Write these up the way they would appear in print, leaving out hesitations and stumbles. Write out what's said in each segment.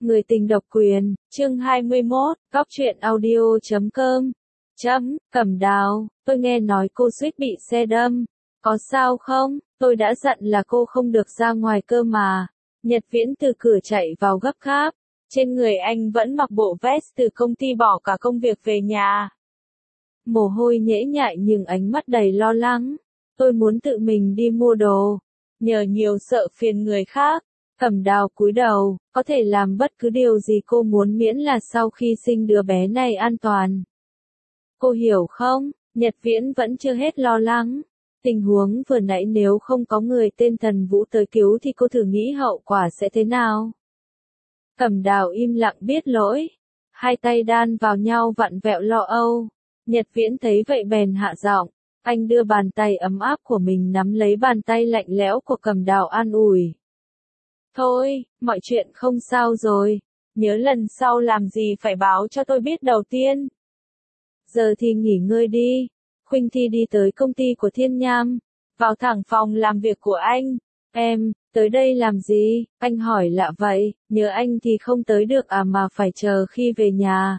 Người tình độc quyền, chương 21, góc truyện audio.com. Cẩm Đào, tôi nghe nói cô suýt bị xe đâm. Có sao không? Tôi đã dặn là cô không được ra ngoài cơ mà. Nhật Viễn từ cửa chạy vào gấp gáp. Trên người anh vẫn mặc bộ vest từ công ty bỏ cả công việc về nhà. Mồ hôi nhễ nhại nhưng ánh mắt đầy lo lắng. Tôi muốn tự mình đi mua đồ. Nhờ nhiều sợ phiền người khác. Cẩm Đào cúi đầu, có thể làm bất cứ điều gì cô muốn miễn là sau khi sinh đứa bé này an toàn. Cô hiểu không? Nhật Viễn vẫn chưa hết lo lắng. Tình huống vừa nãy nếu không có người tên Thần Vũ tới cứu thì cô thử nghĩ hậu quả sẽ thế nào? Cẩm Đào im lặng biết lỗi. Hai tay đan vào nhau vặn vẹo lo âu. Nhật Viễn thấy vậy bèn hạ giọng. Anh đưa bàn tay ấm áp của mình nắm lấy bàn tay lạnh lẽo của Cẩm Đào an ủi. Thôi, mọi chuyện không sao rồi. Nhớ lần sau làm gì phải báo cho tôi biết đầu tiên. Giờ thì nghỉ ngơi đi. Khuynh Thi đi tới công ty của Thiên Nham. Vào thẳng phòng làm việc của anh. Em, tới đây làm gì? Anh hỏi lạ vậy, nhớ anh thì không tới được à mà phải chờ khi về nhà.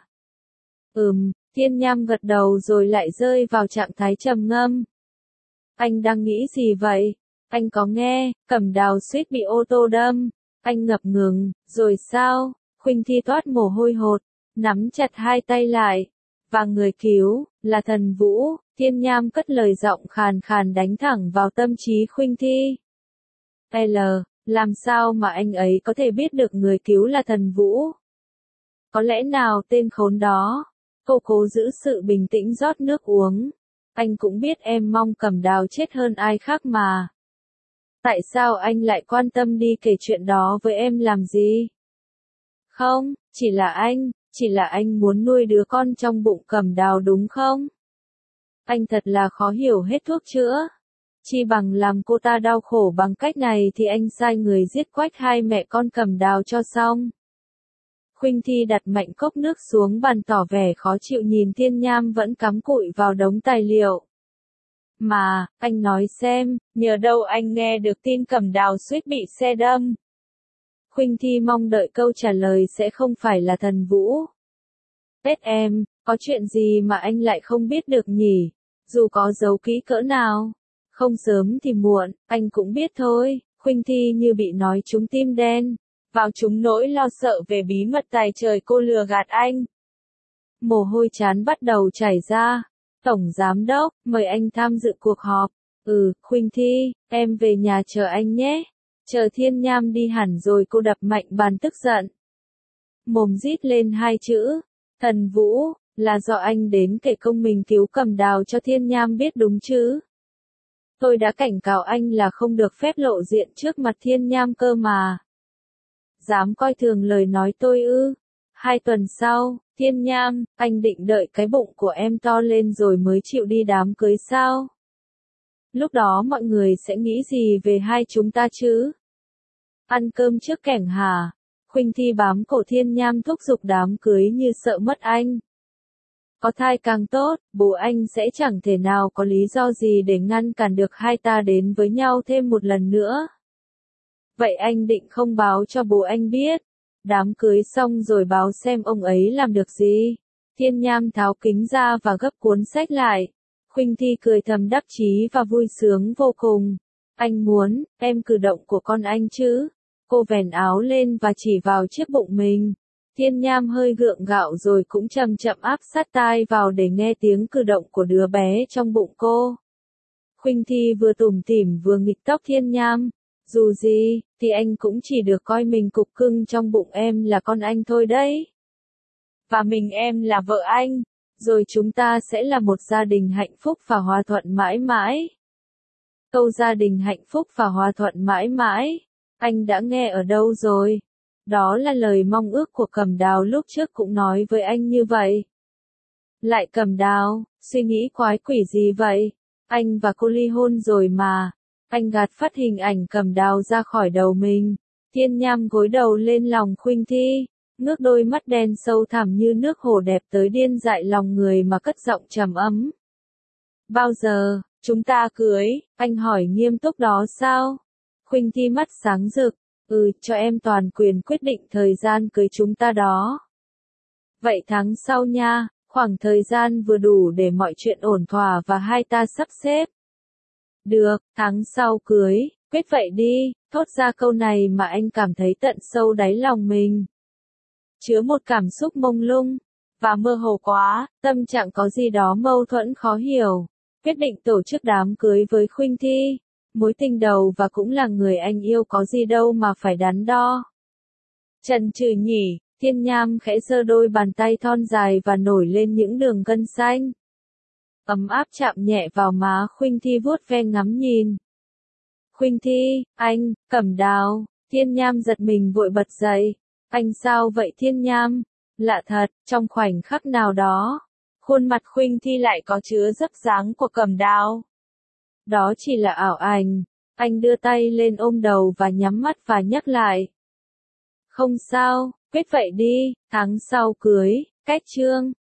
Thiên Nham gật đầu rồi lại rơi vào trạng thái trầm ngâm. Anh đang nghĩ gì vậy? Anh có nghe, Cẩm Đào suýt bị ô tô đâm. Anh ngập ngừng, rồi sao? Khuynh Thi toát mồ hôi hột, nắm chặt hai tay lại. Và người cứu, là Thần Vũ. Thiên Nham cất lời giọng khàn khàn đánh thẳng vào tâm trí Khuynh Thi. Làm sao mà anh ấy có thể biết được người cứu là Thần Vũ? Có lẽ nào tên khốn đó? Cô cố giữ sự bình tĩnh rót nước uống. Anh cũng biết em mong Cẩm Đào chết hơn ai khác mà. Tại sao anh lại quan tâm đi kể chuyện đó với em làm gì? Không, chỉ là anh muốn nuôi đứa con trong bụng Cẩm Đào đúng không? Anh thật là khó hiểu hết thuốc chữa. Chi bằng làm cô ta đau khổ bằng cách này thì anh sai người giết quách hai mẹ con Cẩm Đào cho xong. Khuynh Thi đặt mạnh cốc nước xuống bàn tỏ vẻ khó chịu nhìn Thiên Nham vẫn cắm cụi vào đống tài liệu. Mà, anh nói xem, nhờ đâu anh nghe được tin Cẩm Đào suýt bị xe đâm. Khuynh Thi mong đợi câu trả lời sẽ không phải là Thần Vũ. Em, có chuyện gì mà anh lại không biết được nhỉ? Dù có giấu kỹ cỡ nào, không sớm thì muộn, anh cũng biết thôi. Khuynh Thi như bị nói trúng tim đen, vào trúng nỗi lo sợ về bí mật tài trời cô lừa gạt anh. Mồ hôi trán bắt đầu chảy ra. Tổng Giám Đốc, mời anh tham dự cuộc họp. Khuynh Thi, em về nhà chờ anh nhé. Chờ Thiên Nham đi hẳn rồi cô đập mạnh bàn tức giận. Mồm rít lên hai chữ. Thần Vũ, là do anh đến kể công mình cứu Cẩm Đào cho Thiên Nham biết đúng chứ? Tôi đã cảnh cáo anh là không được phép lộ diện trước mặt Thiên Nham cơ mà. Dám coi thường lời nói tôi ư? 2 tuần sau, Thiên Nham, anh định đợi cái bụng của em to lên rồi mới chịu đi đám cưới sao? Lúc đó mọi người sẽ nghĩ gì về hai chúng ta chứ? Ăn cơm trước kẻng hả? Khuynh Thi bám cổ Thiên Nham thúc giục đám cưới như sợ mất anh. Có thai càng tốt, bố anh sẽ chẳng thể nào có lý do gì để ngăn cản được hai ta đến với nhau thêm một lần nữa. Vậy anh định không báo cho bố anh biết? Đám cưới xong rồi báo xem ông ấy làm được gì. Thiên Nham tháo kính ra và gấp cuốn sách lại. Khuynh Thi cười thầm đắc chí và vui sướng vô cùng. Anh muốn, em cử động của con anh chứ? Cô vén áo lên và chỉ vào chiếc bụng mình. Thiên Nham hơi gượng gạo rồi cũng chậm chậm áp sát tai vào để nghe tiếng cử động của đứa bé trong bụng cô. Khuynh Thi vừa tủm tỉm vừa nghịch tóc Thiên Nham. Dù gì, thì anh cũng chỉ được coi mình cục cưng trong bụng em là con anh thôi đấy. Và mình em là vợ anh, rồi chúng ta sẽ là một gia đình hạnh phúc và hòa thuận mãi mãi. Câu gia đình hạnh phúc và hòa thuận mãi mãi, anh đã nghe ở đâu rồi? Đó là lời mong ước của Cẩm Đào lúc trước cũng nói với anh như vậy. Lại Cẩm Đào, suy nghĩ quái quỷ gì vậy? Anh và cô ly hôn rồi mà. Anh gạt phát hình ảnh Cẩm Đào ra khỏi đầu mình. Thiên Nham gối đầu lên lòng Khuynh Thi, ngước đôi mắt đen sâu thẳm như nước hồ đẹp tới điên dại lòng người mà cất giọng trầm ấm. Bao giờ, chúng ta cưới? Anh hỏi nghiêm túc đó sao? Khuynh Thi mắt sáng rực, Cho em toàn quyền quyết định thời gian cưới chúng ta đó. Vậy tháng sau nha, khoảng thời gian vừa đủ để mọi chuyện ổn thỏa và hai ta sắp xếp. Được, tháng sau cưới, quyết vậy đi, thốt ra câu này mà anh cảm thấy tận sâu đáy lòng mình. Chứa một cảm xúc mông lung, và mơ hồ quá, tâm trạng có gì đó mâu thuẫn khó hiểu. Quyết định tổ chức đám cưới với Khuynh Thi, mối tình đầu và cũng là người anh yêu có gì đâu mà phải đắn đo. Chần chừ nhỉ, Thiên Nham khẽ giơ đôi bàn tay thon dài và nổi lên những đường gân xanh. Ấm áp chạm nhẹ vào má Khuynh Thi vuốt ve ngắm nhìn. Khuynh Thi, anh, Cẩm Đào, Thiên Nham giật mình vội bật dậy. Anh sao vậy Thiên Nham? Lạ thật, trong khoảnh khắc nào đó, khuôn mặt Khuynh Thi lại có chứa dấp dáng của Cẩm Đào. Đó chỉ là ảo ảnh. Anh đưa tay lên ôm đầu và nhắm mắt và nhắc lại. Không sao, quyết vậy đi, tháng sau cưới, cách chương.